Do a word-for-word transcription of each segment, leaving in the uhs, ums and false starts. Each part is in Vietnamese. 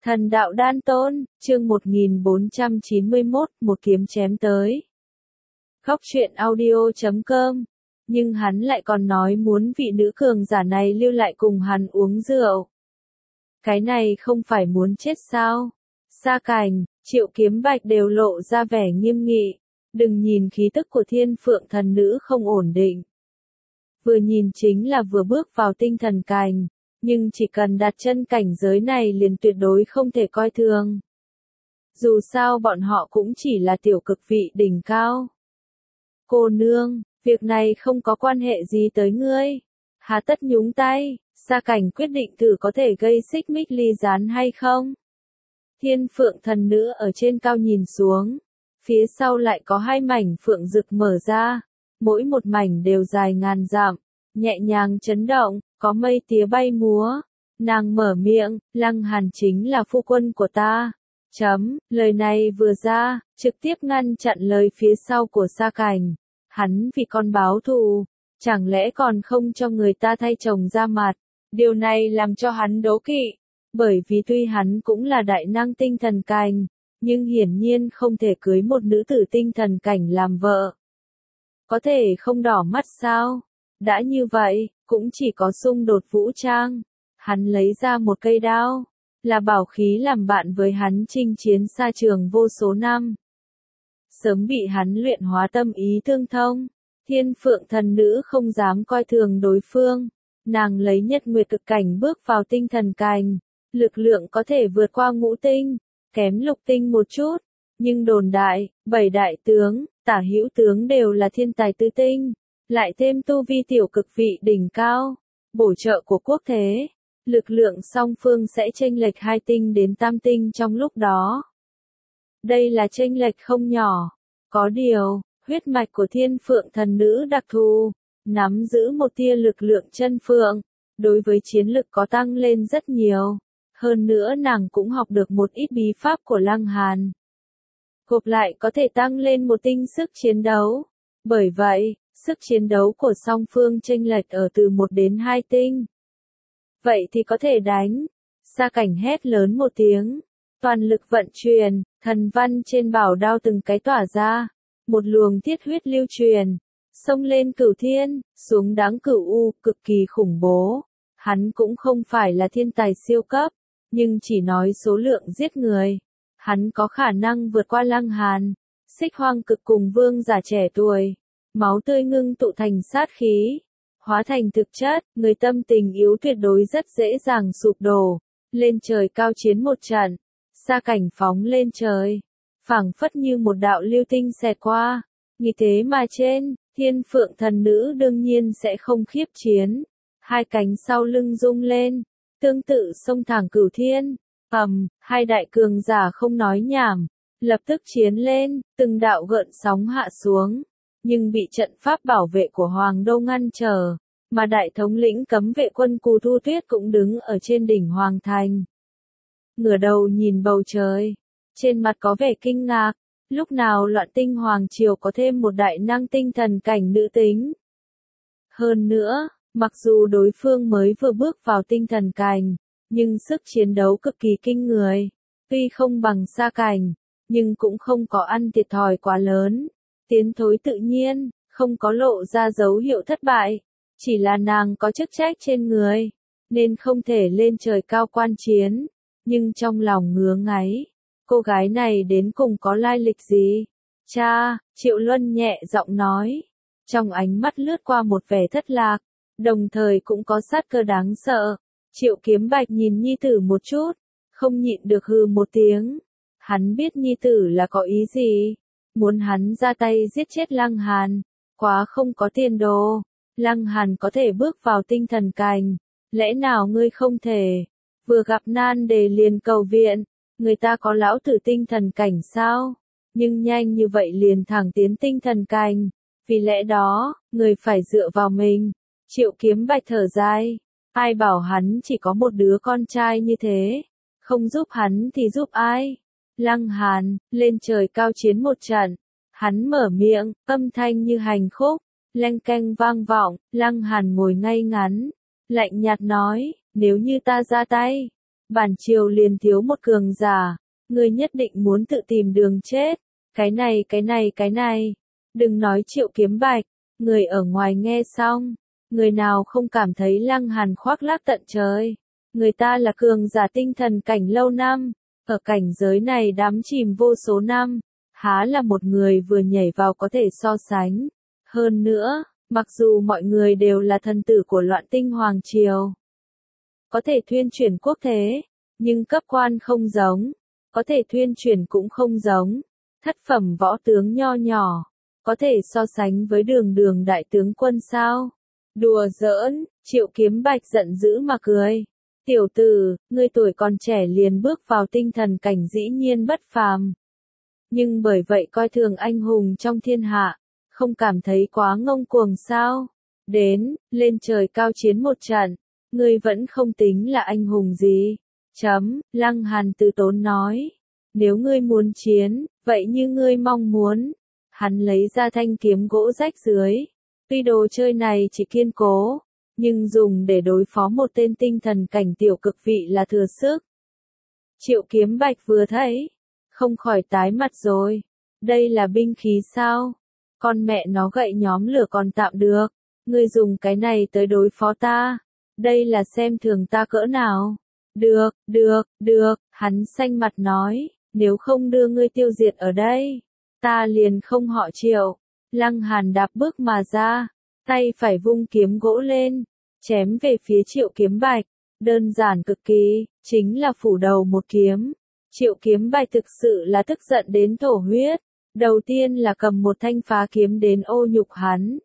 Thần đạo đan tôn, chương một nghìn bốn trăm chín mươi mốt, một kiếm chém tới. Góc truyện audio chấm com. Nhưng hắn lại còn nói muốn vị nữ cường giả này lưu lại cùng hắn uống rượu. Cái này không phải muốn chết sao? Sa Cảnh, Triệu Kiếm Bạch đều lộ ra vẻ nghiêm nghị. Đừng nhìn khí tức của thiên phượng thần nữ không ổn định. Vừa nhìn chính là vừa bước vào tinh thần cảnh. Nhưng chỉ cần đặt chân cảnh giới này liền tuyệt đối không thể coi thường. Dù sao bọn họ cũng chỉ là tiểu cực vị đỉnh cao. Cô nương, việc này không có quan hệ gì tới ngươi. Hà tất nhúng tay, Sa Cảnh quyết định thử có thể gây xích mích ly gián hay không. Thiên phượng thần nữ ở trên cao nhìn xuống. Phía sau lại có hai mảnh phượng rực mở ra. Mỗi một mảnh đều dài ngàn dặm, nhẹ nhàng chấn động. Có mây tía bay múa, nàng mở miệng, Lăng Hàn chính là phu quân của ta. Chấm, lời này vừa ra, trực tiếp ngăn chặn lời phía sau của Sa Cảnh. Hắn vì con báo thù, chẳng lẽ còn không cho người ta thay chồng ra mặt. Điều này làm cho hắn đố kỵ, bởi vì tuy hắn cũng là đại năng tinh thần cảnh, nhưng hiển nhiên không thể cưới một nữ tử tinh thần cảnh làm vợ. Có thể không đỏ mắt sao? Đã như vậy, cũng chỉ có xung đột vũ trang. Hắn lấy ra một cây đao, là bảo khí làm bạn với hắn chinh chiến xa trường vô số năm. Sớm bị hắn luyện hóa tâm ý tương thông, thiên phượng thần nữ không dám coi thường đối phương. Nàng lấy nhất nguyệt cực cảnh bước vào tinh thần cảnh, lực lượng có thể vượt qua ngũ tinh, kém lục tinh một chút. Nhưng đồn đại, bảy đại tướng, tả hữu tướng đều là thiên tài tứ tinh. Lại thêm tu vi tiểu cực vị đỉnh cao, bổ trợ của quốc thế, lực lượng song phương sẽ chênh lệch hai tinh đến tam tinh trong lúc đó. Đây là chênh lệch không nhỏ, có điều, huyết mạch của thiên phượng thần nữ đặc thù, nắm giữ một tia lực lượng chân phượng, đối với chiến lực có tăng lên rất nhiều, hơn nữa nàng cũng học được một ít bí pháp của Lăng Hàn. Gộp lại có thể tăng lên một tinh sức chiến đấu, bởi vậy, sức chiến đấu của song phương chênh lệch ở từ một đến hai tinh. Vậy thì có thể đánh. Sa Cảnh hét lớn một tiếng. Toàn lực vận chuyển, thần văn trên bảo đao từng cái tỏa ra. Một luồng thiết huyết lưu truyền. Xông lên cửu thiên, xuống đáng cửu u, cực kỳ khủng bố. Hắn cũng không phải là thiên tài siêu cấp, nhưng chỉ nói số lượng giết người. Hắn có khả năng vượt qua Lăng Hàn, Xích Hoang Cực cùng vương giả trẻ tuổi. Máu tươi ngưng tụ thành sát khí, hóa thành thực chất, người tâm tình yếu tuyệt đối rất dễ dàng sụp đổ, lên trời cao chiến một trận, Sa Cảnh phóng lên trời, phảng phất như một đạo lưu tinh xẹt qua, nghĩ thế mà trên, thiên phượng thần nữ đương nhiên sẽ không khiếp chiến, hai cánh sau lưng rung lên, tương tự xông thẳng cửu thiên, ầm, hai đại cường giả không nói nhảm, lập tức chiến lên, từng đạo gợn sóng hạ xuống. Nhưng bị trận pháp bảo vệ của Hoàng Đô ngăn trở, mà đại thống lĩnh cấm vệ quân Cù Thu Tuyết cũng đứng ở trên đỉnh Hoàng Thành. Ngửa đầu nhìn bầu trời, trên mặt có vẻ kinh ngạc, lúc nào Loạn Tinh Hoàng Triều có thêm một đại năng tinh thần cảnh nữ tính. Hơn nữa, mặc dù đối phương mới vừa bước vào tinh thần cảnh, nhưng sức chiến đấu cực kỳ kinh người, tuy không bằng Sa Cảnh, nhưng cũng không có ăn thiệt thòi quá lớn. Tiến thối tự nhiên, không có lộ ra dấu hiệu thất bại, chỉ là nàng có chức trách trên người, nên không thể lên trời cao quan chiến, nhưng trong lòng ngứa ngáy, cô gái này đến cùng có lai lịch gì? Cha, Triệu Luân nhẹ giọng nói, trong ánh mắt lướt qua một vẻ thất lạc, đồng thời cũng có sát cơ đáng sợ. Triệu Kiếm Bạch nhìn nhi tử một chút, không nhịn được hừ một tiếng, hắn biết nhi tử là có ý gì. Muốn hắn ra tay giết chết Lăng Hàn, quá không có tiền đồ. Lăng Hàn có thể bước vào tinh thần cảnh, lẽ nào ngươi không thể? Vừa gặp nan đề liền cầu viện, người ta có lão tử tinh thần cảnh sao? Nhưng nhanh như vậy liền thẳng tiến tinh thần cảnh, vì lẽ đó, người phải dựa vào mình. Triệu Kiếm Bạch thở dài, ai bảo hắn chỉ có một đứa con trai như thế, không giúp hắn thì giúp ai? Lăng Hàn, lên trời cao chiến một trận, hắn mở miệng, âm thanh như hành khúc, leng keng vang vọng, Lăng Hàn ngồi ngay ngắn, lạnh nhạt nói, nếu như ta ra tay, Bản triều liền thiếu một cường giả, ngươi nhất định muốn tự tìm đường chết. Cái này cái này cái này, đừng nói Triệu Kiếm Bạch, người ở ngoài nghe xong, người nào không cảm thấy Lăng Hàn khoác lác tận trời. Người ta là cường giả tinh thần cảnh lâu năm, ở cảnh giới này đắm chìm vô số năm, há là một người vừa nhảy vào có thể so sánh. Hơn nữa, mặc dù mọi người đều là thần tử của Loạn Tinh Hoàng Triều, có thể thuyên chuyển quốc thế, nhưng cấp quan không giống, có thể thuyên chuyển cũng không giống. Thất phẩm võ tướng nho nhỏ, có thể so sánh với đường đường đại tướng quân sao? Đùa giỡn, Triệu Kiếm Bạch giận dữ mà cười. Tiểu tử, ngươi tuổi còn trẻ liền bước vào tinh thần cảnh dĩ nhiên bất phàm. Nhưng bởi vậy coi thường anh hùng trong thiên hạ, không cảm thấy quá ngông cuồng sao? Đến, lên trời cao chiến một trận, ngươi vẫn không tính là anh hùng gì. Chấm, Lăng Hàn từ tốn nói. Nếu ngươi muốn chiến, vậy như ngươi mong muốn. Hắn lấy ra thanh kiếm gỗ rách dưới. Tuy đồ chơi này chỉ kiên cố, nhưng dùng để đối phó một tên tinh thần cảnh tiểu cực vị là thừa sức. Triệu Kiếm Bạch vừa thấy, không khỏi tái mặt rồi. Đây là binh khí sao? Con mẹ nó gậy nhóm lửa còn tạm được. Ngươi dùng cái này tới đối phó ta. Đây là xem thường ta cỡ nào. Được, được, được, hắn xanh mặt nói, nếu không đưa ngươi tiêu diệt ở đây, ta liền không họ Triệu. Lăng Hàn đạp bước mà ra, tay phải vung kiếm gỗ lên, chém về phía Triệu Kiếm Bạch, đơn giản cực kỳ, chính là phủ đầu một kiếm. Triệu Kiếm Bạch thực sự là tức giận đến thổ huyết, đầu tiên là cầm một thanh phá kiếm đến ô nhục hắn.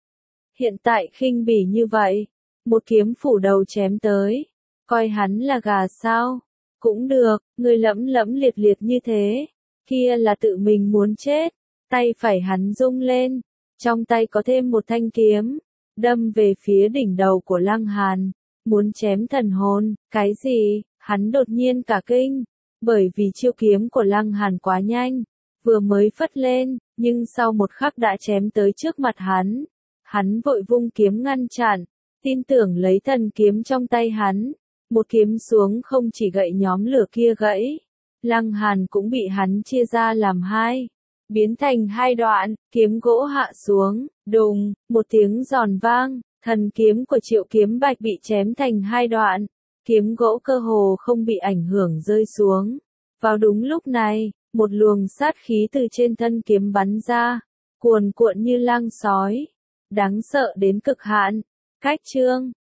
Hiện tại khinh bỉ như vậy, một kiếm phủ đầu chém tới. Coi hắn là gà sao? Cũng được, người lẫm lẫm liệt liệt như thế. Kia là tự mình muốn chết. Tay phải hắn rung lên. Trong tay có thêm một thanh kiếm. Đâm về phía đỉnh đầu của Lăng Hàn. Muốn chém thần hồn. Cái gì? Hắn đột nhiên cả kinh. Bởi vì chiêu kiếm của Lăng Hàn quá nhanh. Vừa mới phất lên, nhưng sau một khắc đã chém tới trước mặt hắn. Hắn vội vung kiếm ngăn chặn. Tin tưởng lấy thần kiếm trong tay hắn. Một kiếm xuống không chỉ gậy nhóm lửa kia gãy, Lăng Hàn cũng bị hắn chia ra làm hai, biến thành hai đoạn, kiếm gỗ hạ xuống, đùng, một tiếng giòn vang, thần kiếm của Triệu Kiếm Bạch bị chém thành hai đoạn, kiếm gỗ cơ hồ không bị ảnh hưởng rơi xuống. Vào đúng lúc này, một luồng sát khí từ trên thân kiếm bắn ra, cuồn cuộn như lang sói, đáng sợ đến cực hạn. Cách chương